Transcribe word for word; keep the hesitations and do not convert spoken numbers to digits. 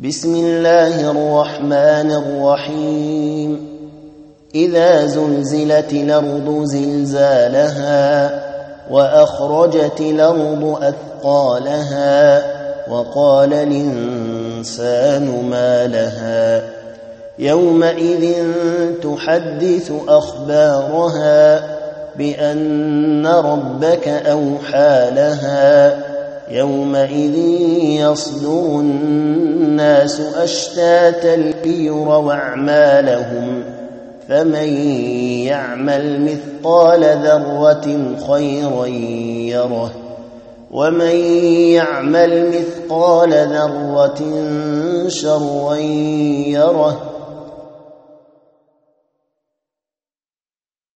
بسم الله الرحمن الرحيم إذا زلزلت الأرض زلزالها وأخرجت الأرض أثقالها وقال الإنسان ما لها يومئذ تحدث أخبارها بأن ربك أوحى لها يومئذ يصدر الناس أشتاتا ليروا أعمالهم فمن يعمل مثقال ذرة خيرا يره ومن يعمل مثقال ذرة شرا يره